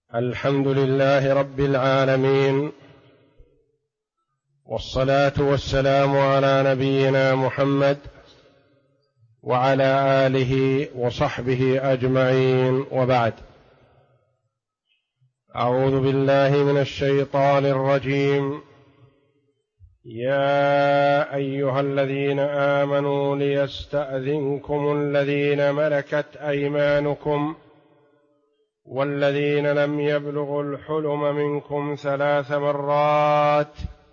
الحمد لله رب العالمين، والصلاة والسلام على نبينا محمد وعلى آله وصحبه أجمعين، وبعد. أعوذ بالله من الشيطان الرجيم. يا أيها الذين آمنوا ليستأذنكم الذين ملكت أيمانكم والذين لم يبلغوا الحلم منكم 3 مرات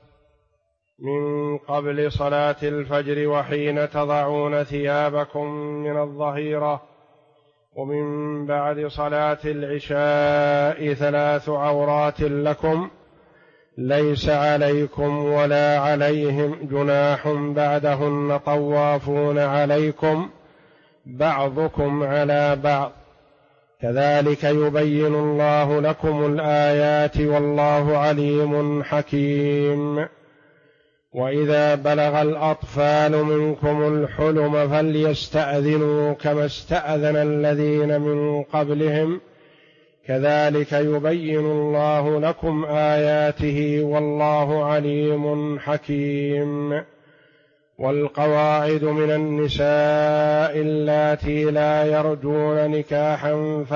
من قبل صلاة الفجر وحين تضعون ثيابكم من الظهيرة ومن بعد صلاة العشاء 3 عورات لكم ليس عليكم ولا عليهم جناح بعدهن طوافون عليكم بعضكم على بعض كذلك يبين الله لكم الآيات والله عليم حكيم. وإذا بلغ الأطفال منكم الحلم فليستأذنوا كما استأذن الذين من قبلهم كذلك يبين الله لكم آياته والله عليم حكيم. والقواعد من النساء اللاتي لا يرجون نكاحا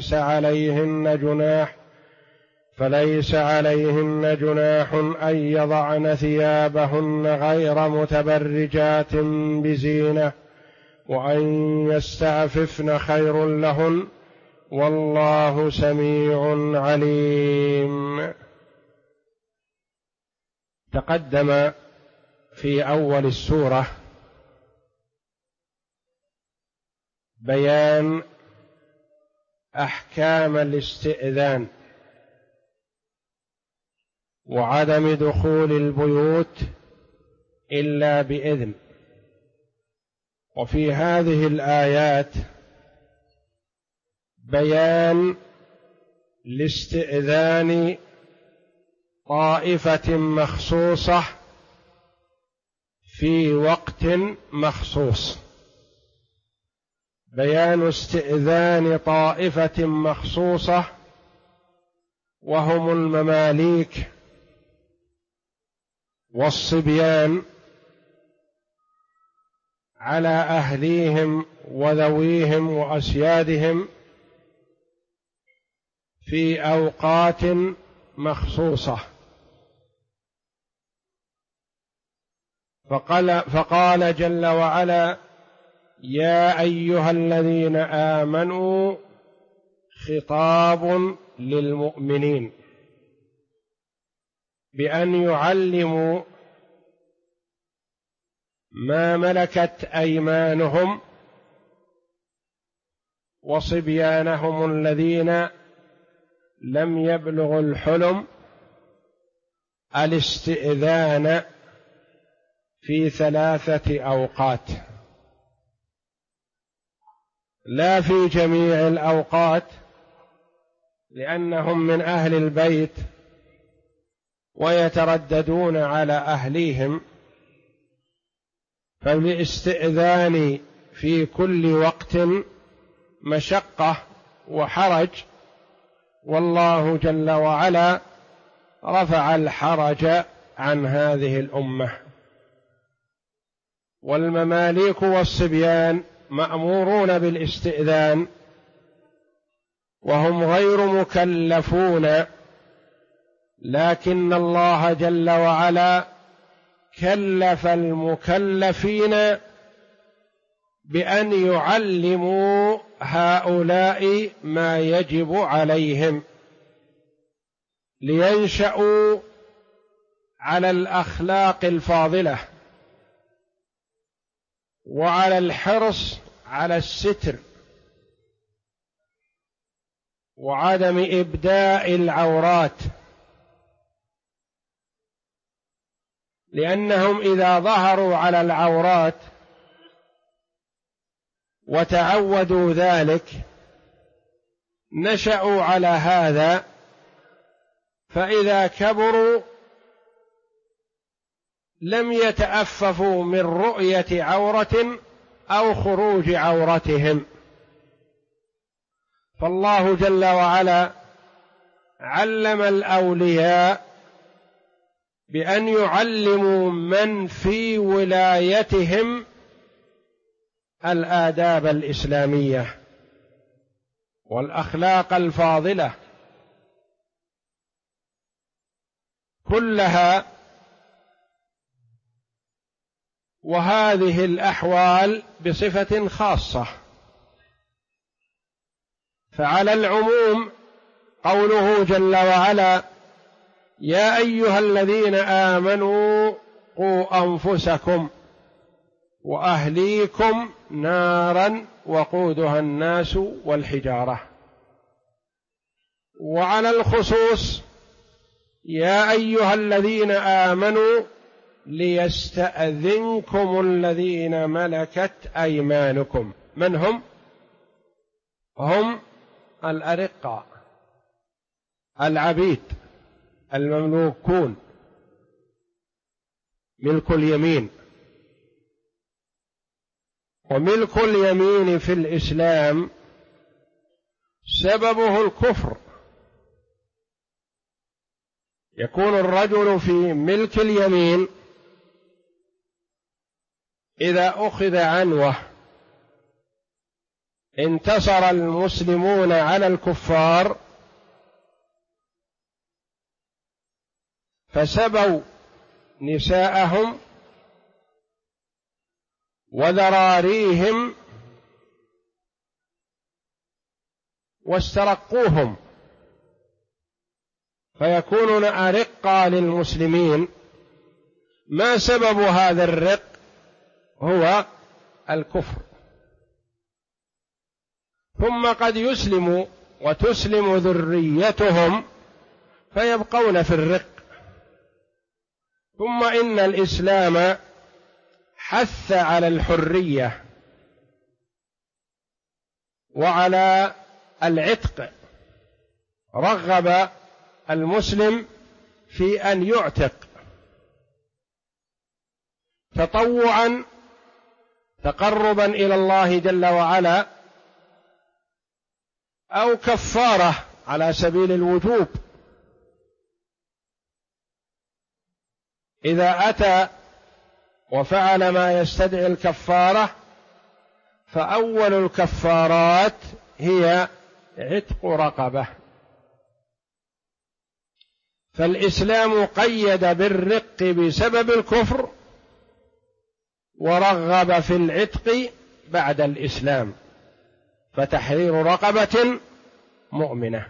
فليس عليهن جناح أن يضعن ثيابهن غير متبرجات بزينة وأن يستعففن خير لهن والله سميع عليم. تقدم في أول السورة بيان أحكام الاستئذان وعدم دخول البيوت إلا بإذن. وفي هذه الآيات بيان لاستئذان طائفة مخصوصة في وقت مخصوص، بيان استئذان طائفة مخصوصة وهم المماليك والصبيان على أهليهم وذويهم وأسيادهم في أوقات مخصوصة. فقال جل وعلا: يا أيها الذين آمنوا، خطاب للمؤمنين بأن يعلموا ما ملكت أيمانهم وصبيانهم الذين لم يبلغوا الحلم الاستئذان في 3 أوقات، لا في جميع الأوقات لأنهم من أهل البيت ويترددون على أهليهم، فالاستئذان في كل وقت مشقة وحرج، والله جل وعلا رفع الحرج عن هذه الأمة. والمماليك والصبيان مأمورون بالاستئذان وهم غير مكلفون، لكن الله جل وعلا كلف المكلفين بأن يعلموا هؤلاء ما يجب عليهم لينشأوا على الأخلاق الفاضلة وعلى الحرص على الستر وعدم إبداء العورات، لأنهم إذا ظهروا على العورات وتعودوا ذلك نشأوا على هذا، فإذا كبروا لم يتأففوا من رؤية عورة أو خروج عورتهم. فالله جل وعلا علم الأولياء بأن يعلموا من في ولايتهم الآداب الإسلامية والأخلاق الفاضلة كلها، وهذه الأحوال بصفة خاصة. فعلى العموم قوله جل وعلا: يا أيها الذين آمنوا قوا أنفسكم وأهليكم نارا وقودها الناس والحجارة. وعلى الخصوص: يا أيها الذين آمنوا ليستأذنكم الذين ملكت أيمانكم. من هم؟ هم الأرقاء، العبيد المملوكون، ملك اليمين. وملك اليمين في الإسلام سببه الكفر. يكون الرجل في ملك اليمين إذا أخذ عنوه انتصر المسلمون على الكفار فسبوا نساءهم وذراريهم واسترقوهم، فيكونون أرقا للمسلمين. ما سبب هذا الرق؟ هو الكفر. ثم قد يسلم وتسلم ذريتهم فيبقون في الرق. ثم إن الإسلام حث على الحرية وعلى العتق، رغب المسلم في أن يعتق تطوعا تقربا إلى الله جل وعلا، أو كفارة على سبيل الوجوب. إذا أتى وفعل ما يستدعي الكفارة فأول الكفارات هي عتق رقبة. فالإسلام قيد بالرق بسبب الكفر ورغب في العتق بعد الإسلام، فتحرير رقبة مؤمنة.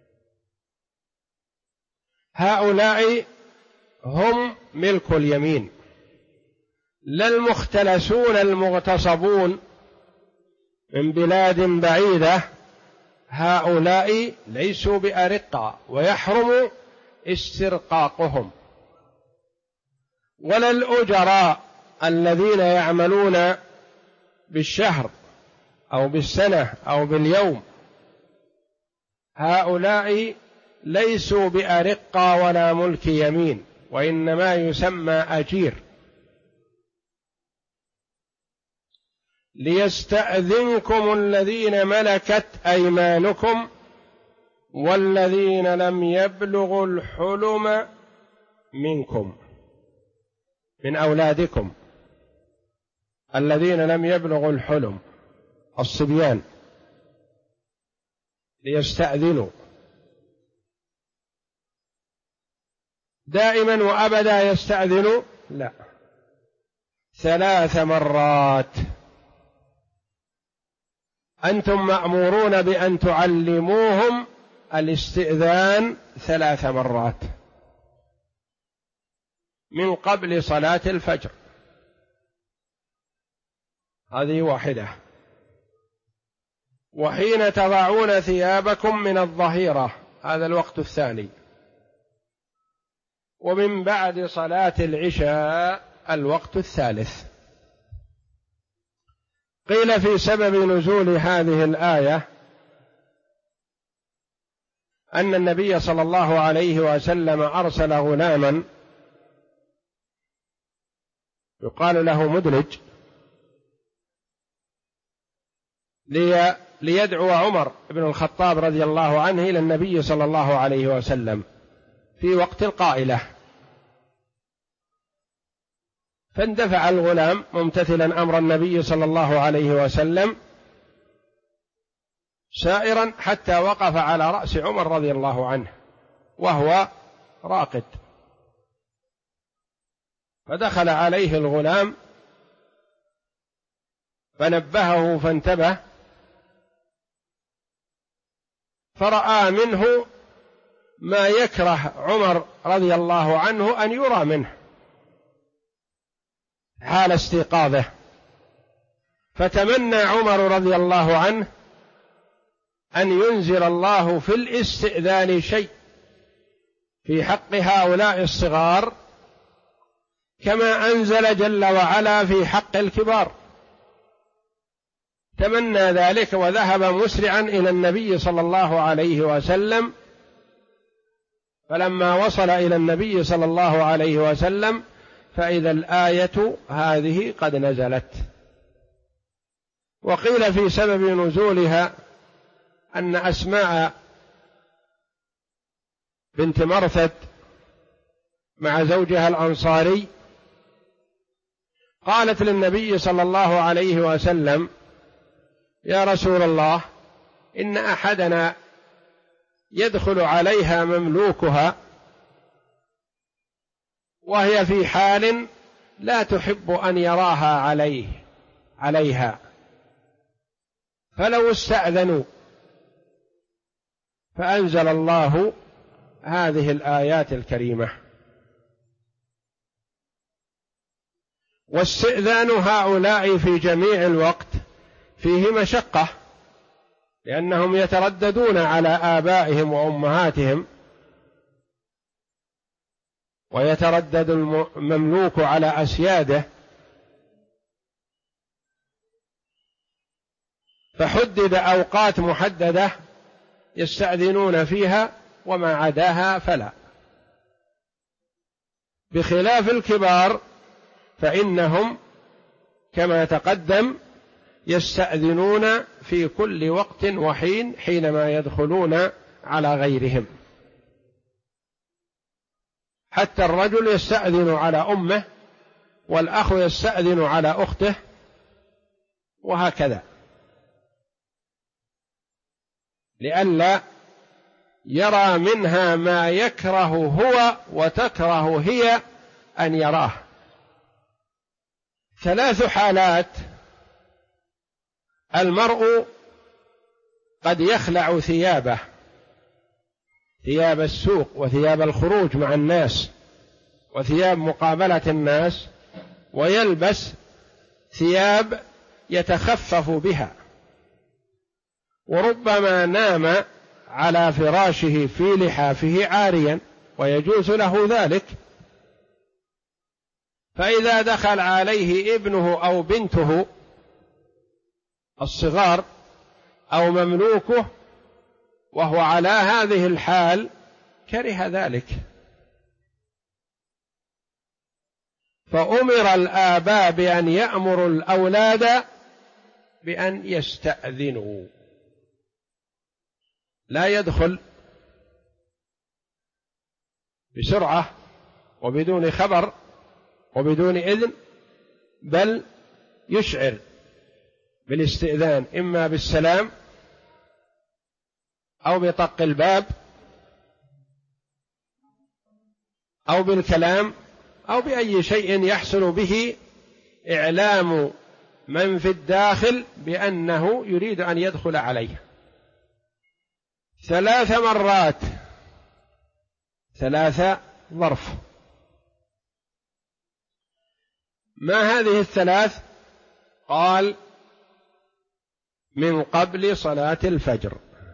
هؤلاء هم ملك اليمين، لا المختلسون المغتصبون من بلاد بعيدة. هؤلاء ليسوا بأرقاء ويحرم استرقاقهم. ولا الأجراء الذين يعملون بالشهر أو بالسنة أو باليوم، هؤلاء ليسوا بأرقاء ولا ملك يمين، وإنما يسمى أجير. ليستأذنكم الذين ملكت أيمانكم والذين لم يبلغوا الحلم منكم، من أولادكم الذين لم يبلغوا الحلم، الصبيان، ليستأذنوا. دائما وأبدا يستأذنوا؟ لا، 3 مرات. أنتم مأمورون بأن تعلموهم الاستئذان 3 مرات من قبل صلاة الفجر، هذه واحدة. وحين تضعون ثيابكم من الظهيرة، هذا الوقت الثاني. ومن بعد صلاة العشاء الوقت الثالث. قيل في سبب نزول هذه الآية أن النبي صلى الله عليه وسلم أرسل غلاما يقال له مدلج ليدعو عمر بن الخطاب رضي الله عنه إلى النبي صلى الله عليه وسلم في وقت القائلة، فاندفع الغلام ممتثلا أمر النبي صلى الله عليه وسلم سائرا حتى وقف على رأس عمر رضي الله عنه وهو راقد، فدخل عليه الغلام فنبهه فانتبه، فرأى منه ما يكره عمر رضي الله عنه أن يرى منه حال استيقاظه، فتمنى عمر رضي الله عنه أن ينزل الله في الاستئذان شيء في حق هؤلاء الصغار كما أنزل جل وعلا في حق الكبار. تمنى ذلك وذهب مسرعا إلى النبي صلى الله عليه وسلم، فلما وصل إلى النبي صلى الله عليه وسلم فإذا الآية هذه قد نزلت. وقيل في سبب نزولها أن أسماء بنت مرثد مع زوجها الأنصاري قالت للنبي صلى الله عليه وسلم: يا رسول الله، إن أحدنا يدخل عليها مملوكها وهي في حال لا تحب أن يراها عليها، فلو استأذنوا، فأنزل الله هذه الآيات الكريمة. واستئذان هؤلاء في جميع الوقت فيه مشقة، لأنهم يترددون على آبائهم وأمهاتهم، ويتردد المملوك على أسياده، فحدد أوقات محددة يستأذنون فيها وما عداها فلا. بخلاف الكبار فإنهم كما تقدم يستأذنون في كل وقت وحين حينما يدخلون على غيرهم. حتى الرجل يستأذن على أمه، والأخ يستأذن على أخته، وهكذا، لئلا يرى منها ما يكره هو وتكره هي أن يراه. 3 حالات: المرء قد يخلع ثيابه، ثياب السوق وثياب الخروج مع الناس وثياب مقابلة الناس، ويلبس ثياب يتخفف بها، وربما نام على فراشه في لحافه عاريا ويجوز له ذلك، فإذا دخل عليه ابنه أو بنته الصغار أو مملوكه وهو على هذه الحال كره ذلك. فأمر الآباء بأن يأمروا الأولاد بأن يستأذنوا، لا يدخل بسرعة وبدون خبر وبدون إذن، بل يشعر بالاستئذان، إما بالسلام أو بطق الباب أو بالكلام أو بأي شيء يحصل به إعلام من في الداخل بأنه يريد أن يدخل عليه. 3 مرات، 3 ظرف. ما هذه ال3؟ قال: من قبل صلاة الفجر.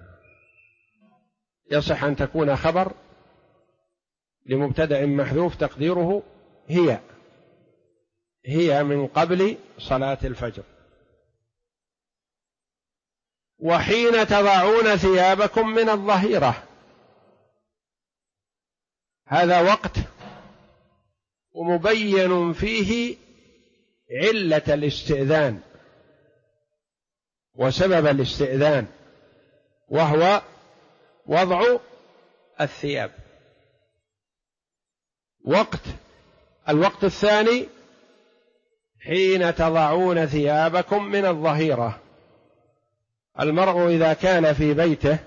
يصح أن تكون خبر لمبتدأ محذوف تقديره هي من قبل صلاة الفجر. وحين تضعون ثيابكم من الظهيرة، هذا وقت ومبين فيه علة الاستئذان، وسبب الاستئذان، وهو وضع الثياب. الوقت الثاني حين تضعون ثيابكم من الظهيرة. المرء إذا كان في بيته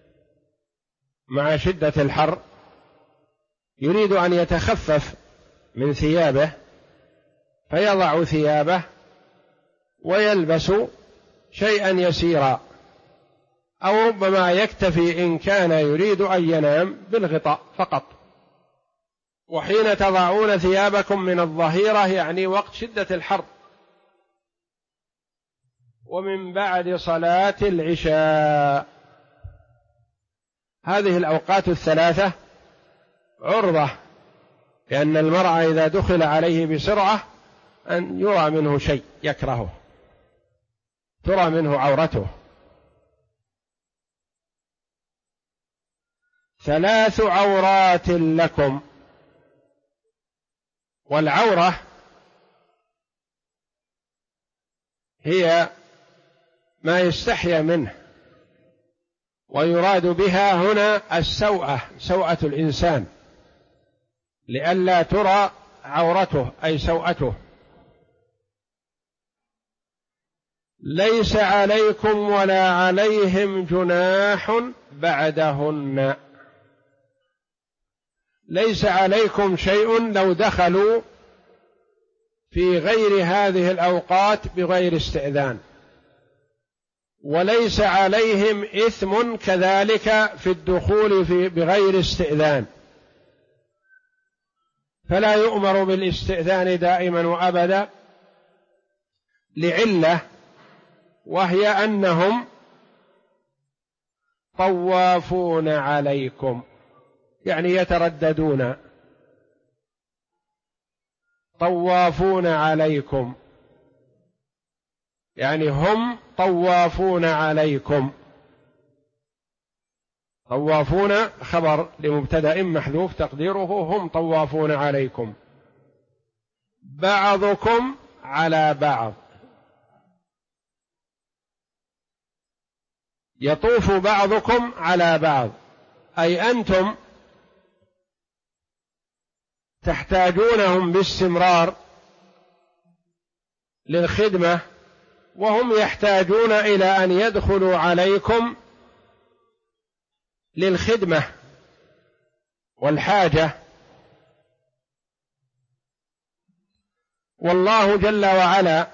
مع شدة الحر يريد أن يتخفف من ثيابه، فيضع ثيابه ويلبس شيئا يسيرا، أو ربما يكتفي إن كان يريد أن ينام بالغطاء فقط. وحين تضعون ثيابكم من الظهيرة يعني وقت شدة الحر، ومن بعد صلاة العشاء. هذه الأوقات الثلاثة عرضة، لأن المرء إذا دخل عليه بسرعة أن يرى منه شيء يكرهه، ترى منه عورته. 3 عورات لكم. والعورة هي ما يستحيا منه، ويراد بها هنا السوءة، سوءة الإنسان، لئلا ترى عورته أي سوءته. ليس عليكم ولا عليهم جناح بعدهن. ليس عليكم شيء لو دخلوا في غير هذه الأوقات بغير استئذان، وليس عليهم إثم كذلك في الدخول بغير استئذان، فلا يؤمر بالاستئذان دائما وأبدا لعلة، وهي أنهم طوافون عليكم، يعني يترددون. طوافون عليكم يعني هم طوافون عليكم. طوافون خبر لمبتدأ محذوف تقديره هم طوافون عليكم. بعضكم على بعض، يطوف بعضكم على بعض، أي أنتم تحتاجونهم باستمرار للخدمة، وهم يحتاجون إلى أن يدخلوا عليكم للخدمة والحاجة. والله جل وعلا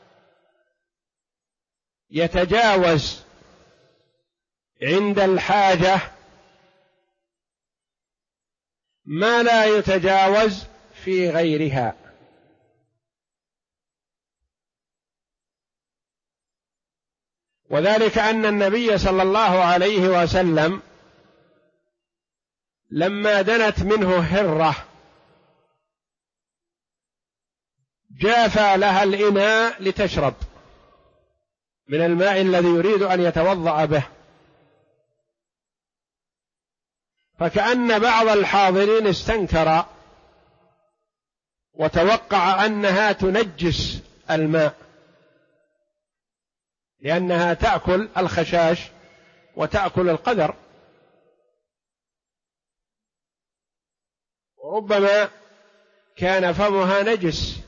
يتجاوز عند الحاجة ما لا يتجاوز في غيرها. وذلك أن النبي صلى الله عليه وسلم لما دنت منه هرة جافى لها الإناء لتشرب من الماء الذي يريد أن يتوضأ به، فكأن بعض الحاضرين استنكر وتوقع أنها تنجس الماء، لأنها تأكل الخشاش وتأكل القدر، وربما كان فمها نجس.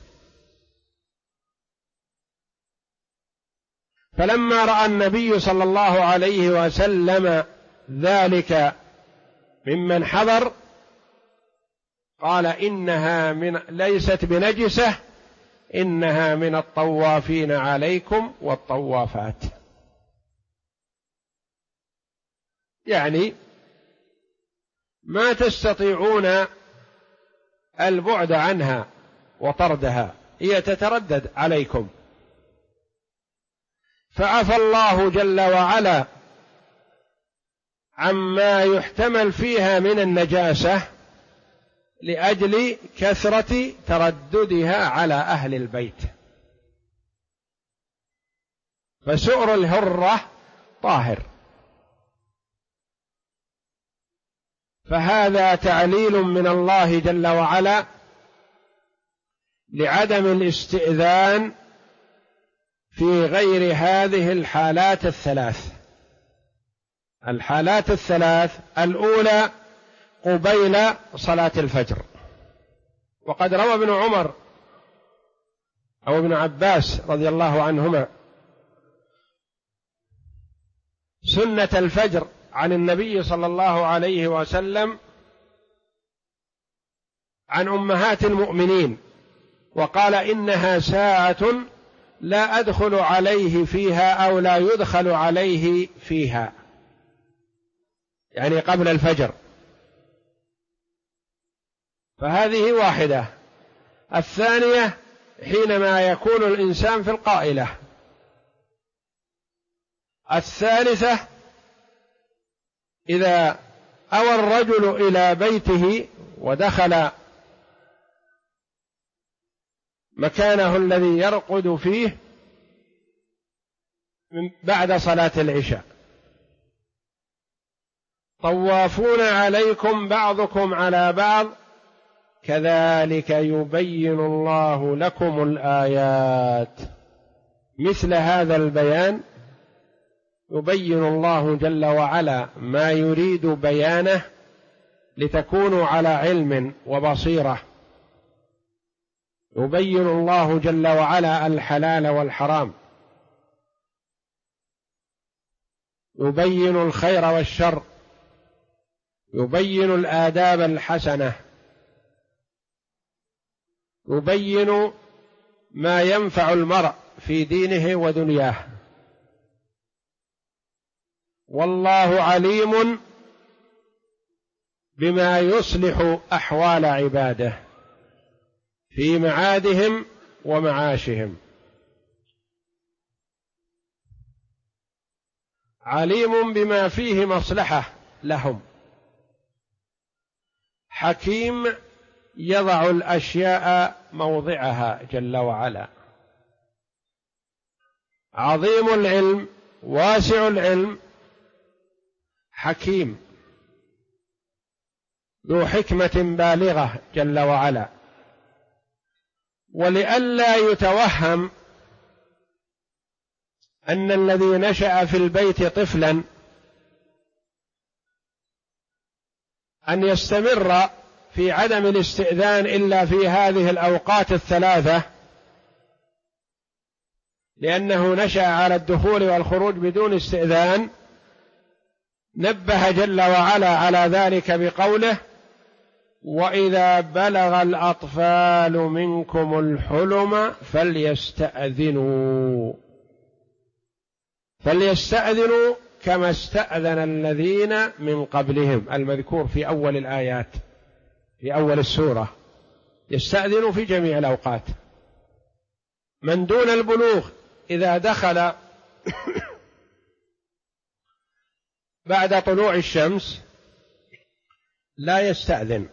فلما رأى النبي صلى الله عليه وسلم ذلك ممن حضر قال إنها ليست بنجسة، إنها من الطوافين عليكم والطوافات، يعني ما تستطيعون البعد عنها وطردها، هي تتردد عليكم. فعفى الله جل وعلا عما يحتمل فيها من النجاسة لأجل كثرة ترددها على أهل البيت. فسؤر الهرة طاهر، فهذا تعليل من الله جل وعلا لعدم الاستئذان في غير هذه الحالات الثلاث. الحالات الثلاث: الأولى قبيل صلاة الفجر، وقد روى ابن عمر أو ابن عباس رضي الله عنهما سنة الفجر عن النبي صلى الله عليه وسلم عن أمهات المؤمنين، وقال: إنها ساعة لا أدخل عليه فيها أو لا يدخل عليه فيها، يعني قبل الفجر. فهذه واحدة. الثانية حينما يكون الإنسان في القائلة. الثالثة إذا أوى الرجل إلى بيته ودخل مكانه الذي يرقد فيه بعد صلاة العشاء. طوافون عليكم بعضكم على بعض كذلك يبين الله لكم الآيات. مثل هذا البيان يبين الله جل وعلا ما يريد بيانه لتكونوا على علم وبصيرة. يبين الله جل وعلا الحلال والحرام، يبين الخير والشر، يبين الآداب الحسنة، يبين ما ينفع المرء في دينه ودنياه. والله عليم بما يصلح أحوال عباده في معادهم ومعاشهم. عليم بما فيه مصلحة لهم، حكيم يضع الأشياء موضعها جل وعلا، عظيم العلم واسع العلم، حكيم ذو حكمة بالغة جل وعلا. ولئلا يتوهم أن الذي نشأ في البيت طفلا أن يستمر في عدم الاستئذان إلا في هذه الأوقات الثلاثة، لأنه نشأ على الدخول والخروج بدون استئذان، نبه جل وعلا على ذلك بقوله: وإذا بلغ الأطفال منكم الحلم فليستأذنوا كما استأذن الذين من قبلهم، المذكور في أول الآيات في أول السورة. يستأذنوا في جميع الأوقات. من دون البلوغ إذا دخل بعد طلوع الشمس لا يستأذن.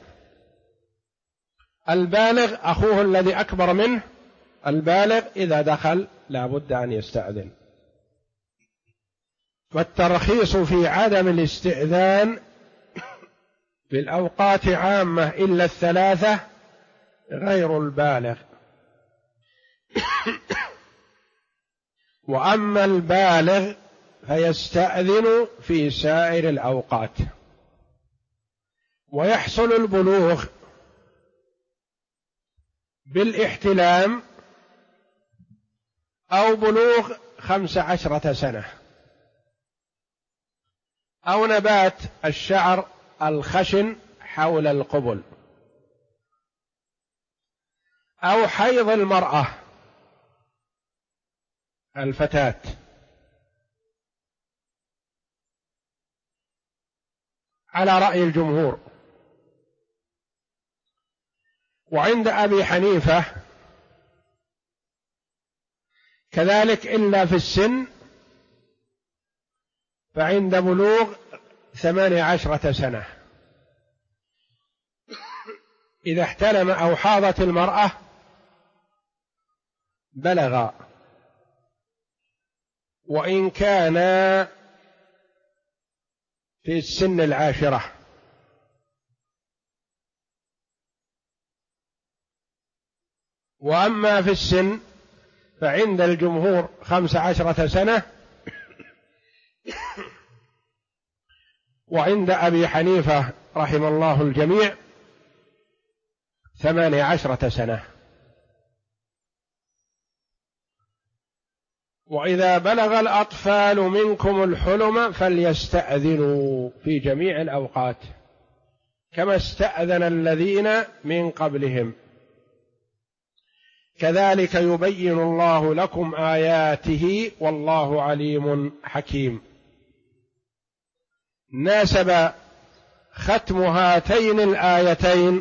البالغ أخوه الذي أكبر منه، البالغ إذا دخل لا بد أن يستأذن. والترخيص في عدم الاستئذان في الأوقات عامة إلا الثلاثة غير البالغ. وأما البالغ فيستأذن في سائر الأوقات. ويحصل البلوغ بالاحتلام أو بلوغ 15 سنة، أو نبات الشعر الخشن حول القبل، أو حيض المرأة الفتاة، على رأي الجمهور. وعند أبي حنيفة كذلك إلا في السن، فعند بلوغ 18 سنة إذا احتلم أو حاضت المرأة بلغ، وإن كان في السن 10. وأما في السن فعند الجمهور 15 سنة، وعند أبي حنيفة رحم الله الجميع 18 سنة. وإذا بلغ الأطفال منكم الحلم فليستأذنوا في جميع الأوقات كما استأذن الذين من قبلهم، كذلك يبين الله لكم آياته والله عليم حكيم. ناسب ختم هاتين الآيتين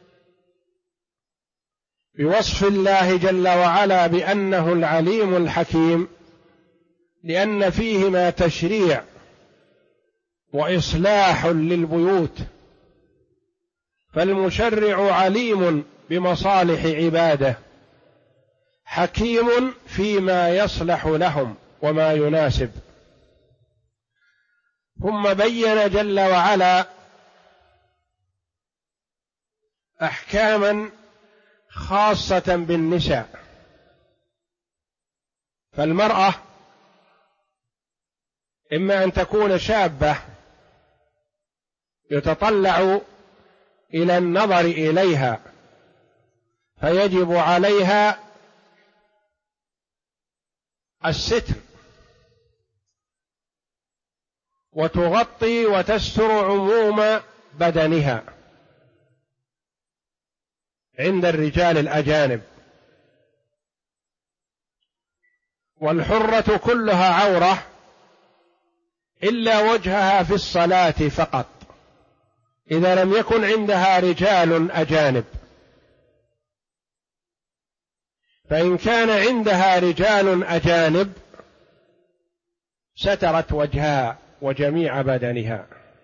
بوصف الله جل وعلا بأنه العليم الحكيم، لأن فيهما تشريع وإصلاح للبيوت، فالمشرع عليم بمصالح عباده، حكيم فيما يصلح لهم وما يناسب. ثم بين جل وعلا أحكاما خاصة بالنساء. فالمرأة إما أن تكون شابة يتطلع إلى النظر إليها فيجب عليها الستر، وتغطي وتستر عموم بدنها عند الرجال الأجانب. والحرة كلها عورة إلا وجهها في الصلاة فقط، إذا لم يكن عندها رجال أجانب. فإن كان عندها رجال أجانب سترت وجهها وجميع بدنها،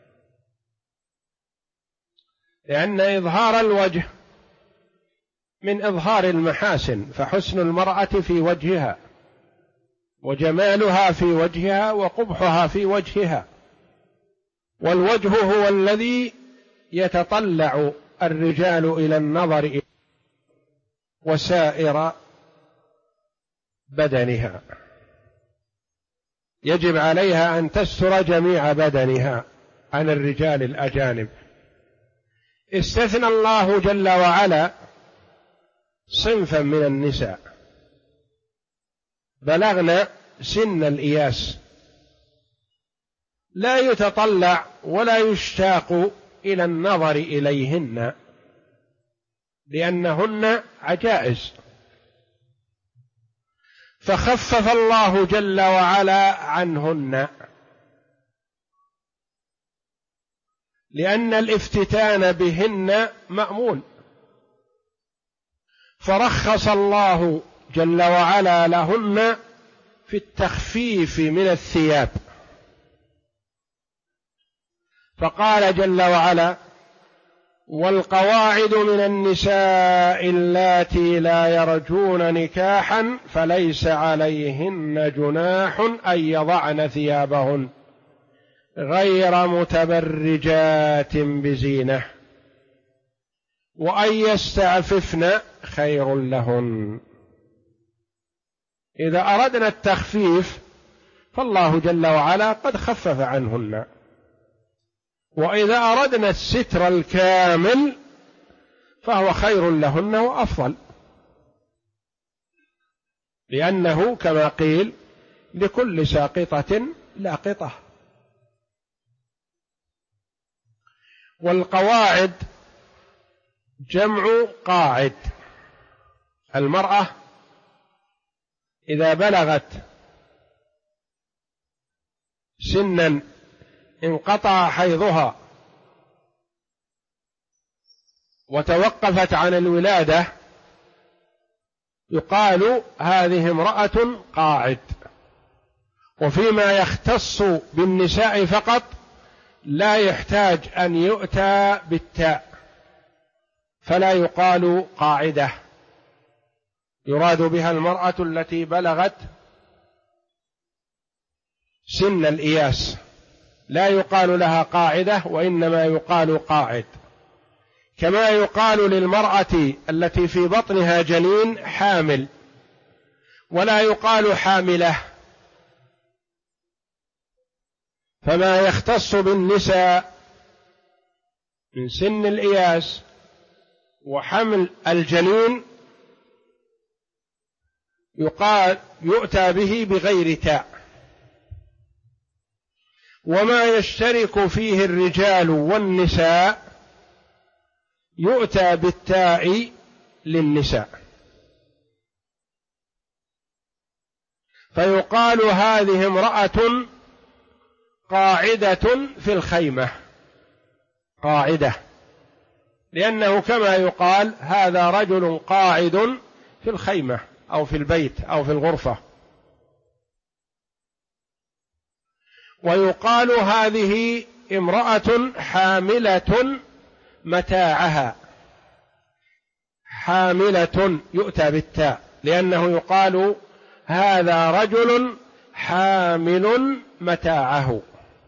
لأن إظهار الوجه من إظهار المحاسن، فحسن المرأة في وجهها وجمالها في وجهها وقبحها في وجهها، والوجه هو الذي يتطلع الرجال إلى النظر إليه وسائر بدنها، يجب عليها أن تستر جميع بدنها عن الرجال الأجانب. استثنى الله جل وعلا صنفا من النساء بلغن سن الإياس، لا يتطلع ولا يشتاق إلى النظر إليهن لأنهن عجائز، فخفف الله جل وعلا عنهن، لأن الافتتان بهن مأمون، فرخص الله جل وعلا لهن في التخفيف من الثياب، فقال جل وعلا: والقواعد من النساء اللاتي لا يرجون نكاحا فليس عليهن جناح أن يضعن ثيابهن غير متبرجات بزينة وأن يستعففن خير لهن. إذا أردنا التخفيف فالله جل وعلا قد خفف عنهن، وإذا أردنا الستر الكامل فهو خير لهن وأفضل، لأنه كما قيل: لكل ساقطة لاقطة. والقواعد جمع قاعد. المرأة إذا بلغت سنا انقطع حيضها وتوقفت عن الولادة يقال هذه امرأة قاعد. وفيما يختص بالنساء فقط لا يحتاج أن يؤتى بالتاء، فلا يقال قاعدة، يراد بها المرأة التي بلغت سن الإياس، لا يقال لها قاعدة وإنما يقال قاعد. كما يقال للمرأة التي في بطنها جنين حامل، ولا يقال حاملة. فما يختص بالنساء من سن الإياس وحمل الجنين يؤتى به بغير تاء، وما يشترك فيه الرجال والنساء يؤتى بالتاء للنساء، فيقال هذه امرأة قاعدة في الخيمة، قاعدة، لأنه كما يقال هذا رجل قاعد في الخيمة أو في البيت أو في الغرفة. ويقال هذه امرأة حاملة متاعها، حاملة يؤتى بالتاء، لأنه يقال هذا رجل حامل متاعه.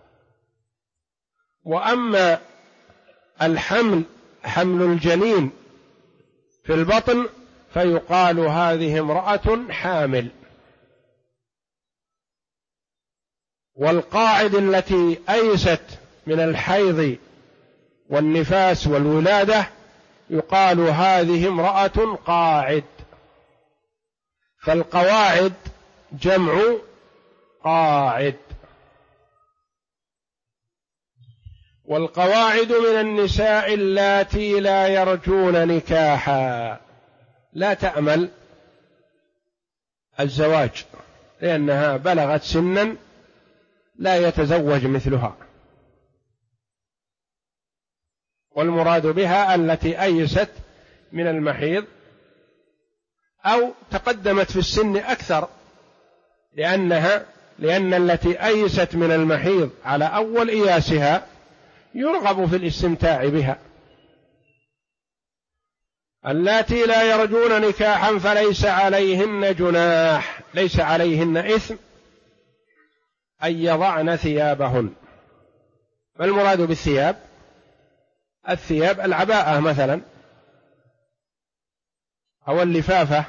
وأما الحمل، حمل الجنين في البطن، فيقال هذه امرأة حامل. والقاعد التي أيست من الحيض والنفاس والولادة يقال هذه امرأة قاعد. فالقواعد جمع قاعد. والقواعد من النساء اللاتي لا يرجون نكاحا، لا تأمل الزواج لأنها بلغت سنا لا يتزوج مثلها، والمراد بها التي أيست من المحيض أو تقدمت في السن أكثر، لأن التي أيست من المحيض على أول إياسها يرغب في الاستمتاع بها. اللاتي لا يرجون نكاحا فليس عليهن جناح، ليس عليهن إثم أن يضعن ثيابهن. ما المراد بالثياب؟ الثياب العباءة مثلا، أو اللفافة،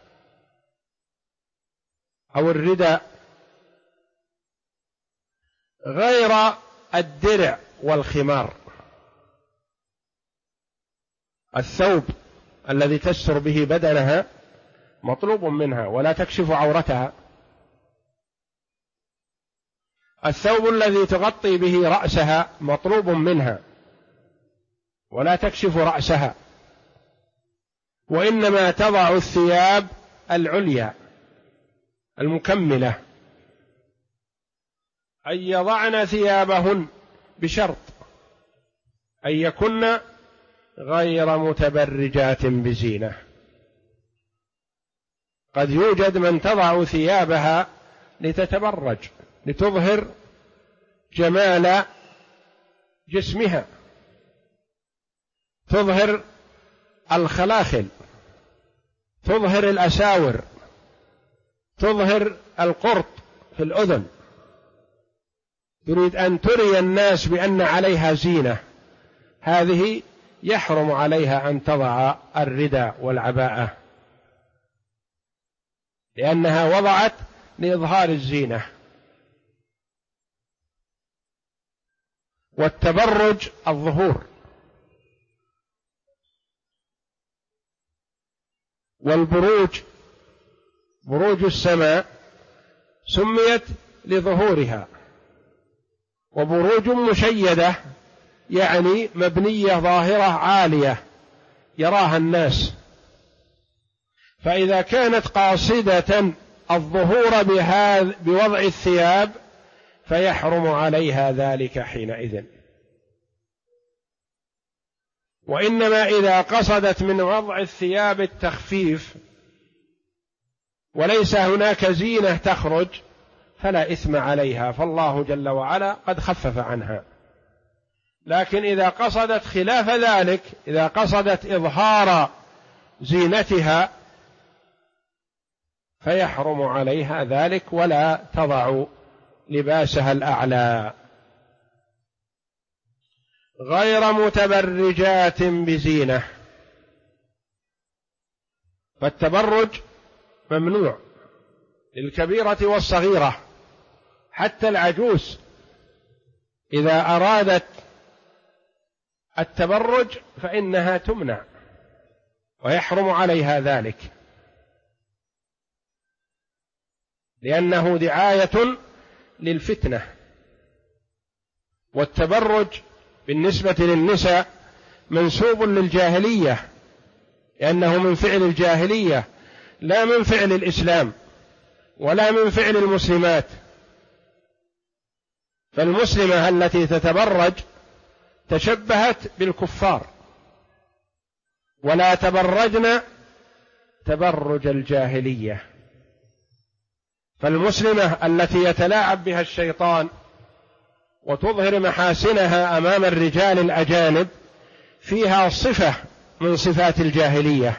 أو الرداء، غير الدرع والخمار. الثوب الذي تستر به بدنها مطلوب منها ولا تكشف عورتها. الثوب الذي تغطي به رأسها مطلوب منها ولا تكشف رأسها، وإنما تضع الثياب العليا المكملة. أن يضعن ثيابهن بشرط أن يكن غير متبرجات بزينة. قد يوجد من تضع ثيابها لتتبرج، لتظهر جمال جسمها، تظهر الخلاخل، تظهر الأساور، تظهر القرط في الأذن، تريد أن تري الناس بأن عليها زينة. هذه يحرم عليها أن تضع الرداء والعباءة، لأنها وضعت لإظهار الزينة. والتبرج الظهور، والبروج بروج السماء سميت لظهورها، وبروج مشيدة يعني مبنية ظاهرة عالية يراها الناس. فإذا كانت قاصدة الظهور بوضع الثياب فيحرم عليها ذلك حينئذ. وإنما إذا قصدت من وضع الثياب التخفيف وليس هناك زينة تخرج فلا إثم عليها، فالله جل وعلا قد خفف عنها. لكن إذا قصدت خلاف ذلك، إذا قصدت إظهار زينتها فيحرم عليها ذلك ولا تضع لباسها الأعلى. غير متبرجات بزينة، فالتبرج ممنوع للكبيرة والصغيرة، حتى العجوز إذا أرادت التبرج فإنها تمنع ويحرم عليها ذلك، لأنه دعاية للفتنة. والتبرج بالنسبة للنساء منسوب للجاهلية، لأنه من فعل الجاهلية لا من فعل الإسلام ولا من فعل المسلمات. فالمسلمة التي تتبرج تشبهت بالكفار، ولا تبرجن تبرج الجاهلية. فالمسلمة التي يتلاعب بها الشيطان وتظهر محاسنها أمام الرجال الأجانب فيها صفة من صفات الجاهلية،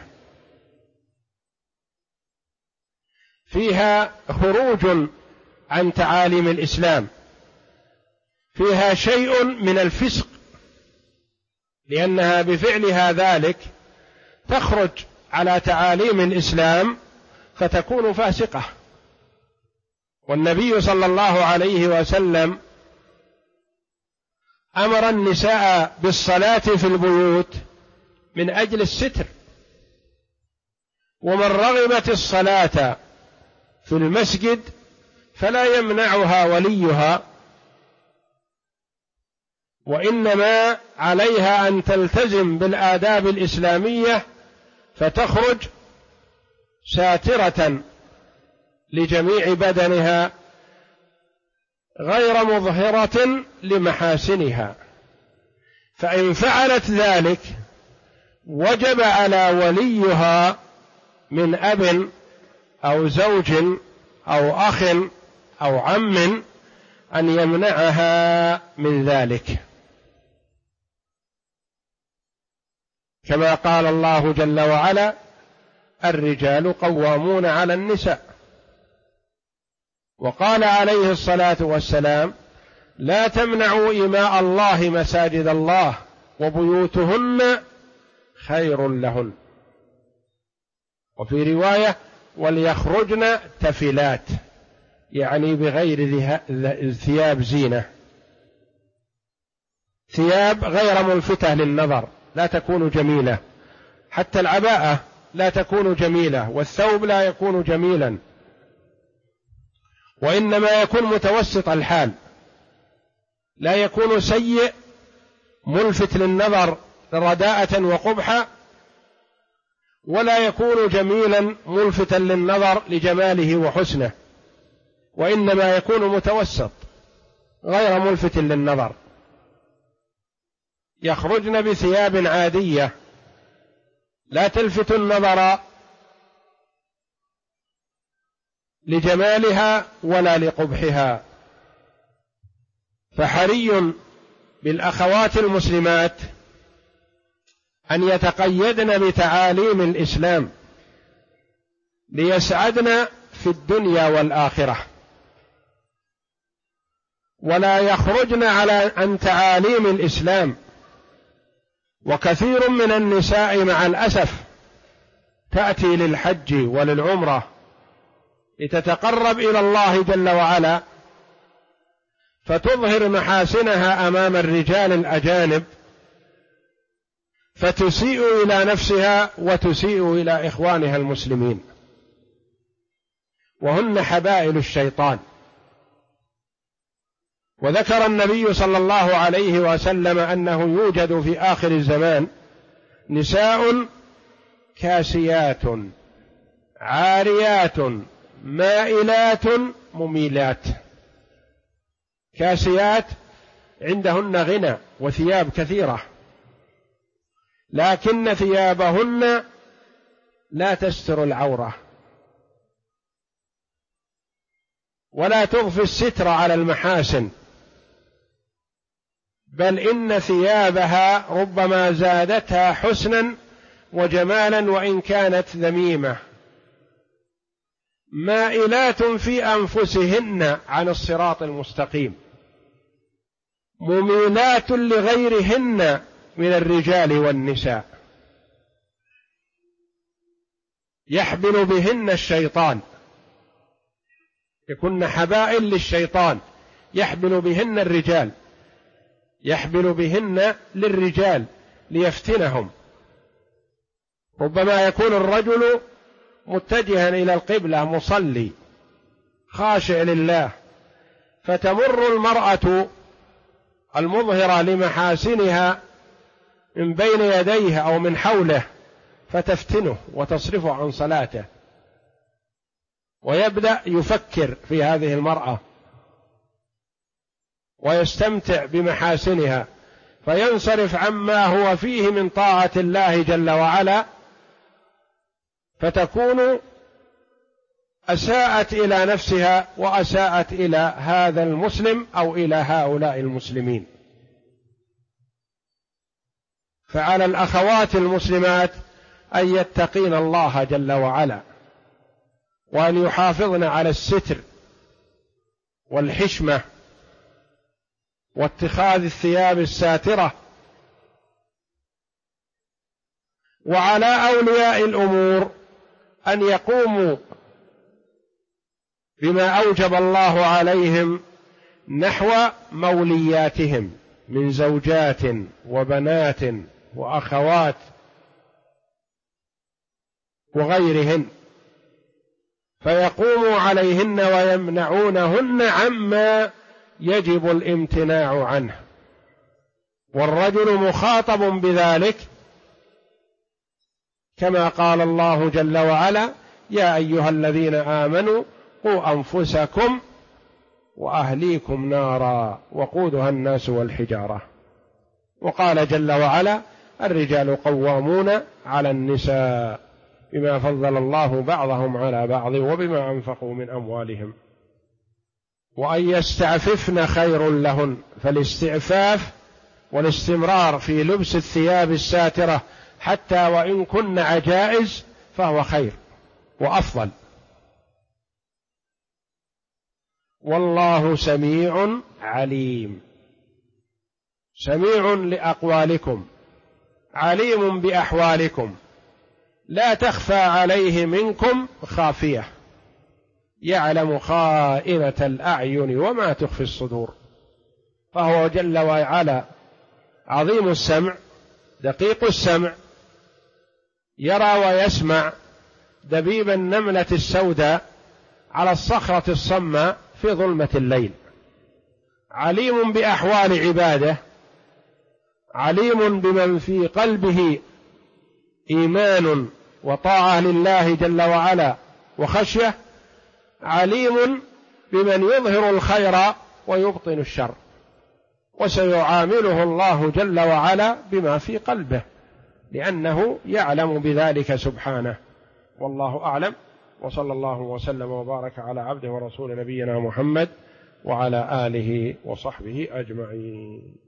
فيها خروج عن تعاليم الإسلام، فيها شيء من الفسق، لأنها بفعلها ذلك تخرج على تعاليم الإسلام فتكون فاسقة. والنبي صلى الله عليه وسلم أمر النساء بالصلاة في البيوت من أجل الستر، ومن رغبت الصلاة في المسجد فلا يمنعها وليها، وإنما عليها أن تلتزم بالآداب الإسلامية فتخرج ساترة لجميع بدنها غير مظهرة لمحاسنها. فإن فعلت ذلك وجب على وليها من أب أو زوج أو أخ أو عم أن يمنعها من ذلك، كما قال الله جل وعلا: الرجال قوامون على النساء. وقال عليه الصلاة والسلام: لا تمنعوا إماء الله مساجد الله وبيوتهن خير لهن. وفي رواية: وليخرجن تفلات، يعني بغير ثياب زينة، ثياب غير ملفتة للنظر، لا تكون جميلة، حتى العباءة لا تكون جميلة، والثوب لا يكون جميلا، وإنما يكون متوسط الحال، لا يكون سيء ملفت للنظر رداءة وقبحة، ولا يكون جميلا ملفتا للنظر لجماله وحسنه، وإنما يكون متوسط غير ملفت للنظر. يخرجن بثياب عادية لا تلفت النظر لجمالها ولا لقبحها. فحري بالأخوات المسلمات أن يتقيدن بتعاليم الإسلام ليسعدن في الدنيا والآخرة، ولا يخرجن عن تعاليم الإسلام. وكثير من النساء مع الأسف تأتي للحج وللعمرة لتتقرب إلى الله جل وعلا، فتظهر محاسنها أمام الرجال الأجانب، فتسيء إلى نفسها وتسيء إلى إخوانها المسلمين، وهن حبائل الشيطان. وذكر النبي صلى الله عليه وسلم أنه يوجد في آخر الزمان نساء كاسيات عاريات مائلات مميلات. كاسيات عندهن غنى وثياب كثيرة، لكن ثيابهن لا تستر العورة ولا تضفي الستر على المحاسن، بل إن ثيابها ربما زادتها حسنا وجمالا وإن كانت ذميمة. مائلات في أنفسهن عن الصراط المستقيم، مميلات لغيرهن من الرجال والنساء، يحبل بهن الشيطان يكون حبائل للشيطان يحبل بهن الرجال، يحبل بهن للرجال ليفتنهم. ربما يكون الرجل متجها إلى القبلة مصلي خاشع لله، فتمر المرأة المظهرة لمحاسنها من بين يديه أو من حوله فتفتنه وتصرفه عن صلاته، ويبدأ يفكر في هذه المرأة ويستمتع بمحاسنها، فينصرف عما هو فيه من طاعة الله جل وعلا، فتكون أساءت إلى نفسها وأساءت إلى هذا المسلم أو إلى هؤلاء المسلمين. فعلى الأخوات المسلمات أن يتقين الله جل وعلا، وأن يحافظن على الستر والحشمة واتخاذ الثياب الساترة. وعلى أولياء الأمور أن يقوموا بما أوجب الله عليهم نحو مولياتهم من زوجات وبنات وأخوات وغيرهن، فيقوموا عليهن ويمنعونهن عما يجب الامتناع عنه. والرجل مخاطب بذلك كما قال الله جل وعلا: يا أيها الذين آمنوا قوا أنفسكم وأهليكم نارا وقودها الناس والحجارة. وقال جل وعلا: الرجال قوامون على النساء بما فضل الله بعضهم على بعض وبما أنفقوا من أموالهم. وأن يستعففن خير لهن، فالاستعفاف والاستمرار في لبس الثياب الساترة حتى وإن كن عجائز فهو خير وأفضل. والله سميع عليم، سميع لأقوالكم عليم بأحوالكم، لا تخفى عليه منكم خافية، يعلم خائنة الأعين وما تخفي الصدور. فهو جل وعلا عظيم السمع دقيق السمع، يرى ويسمع دبيب النملة السوداء على الصخرة الصماء في ظلمة الليل، عليم بأحوال عباده، عليم بمن في قلبه إيمان وطاعة لله جل وعلا وخشية، عليم بمن يظهر الخير ويبطن الشر، وسيعامله الله جل وعلا بما في قلبه لأنه يعلم بذلك سبحانه. والله أعلم، وصلى الله وسلم وبارك على عبده ورسول نبينا محمد وعلى آله وصحبه أجمعين.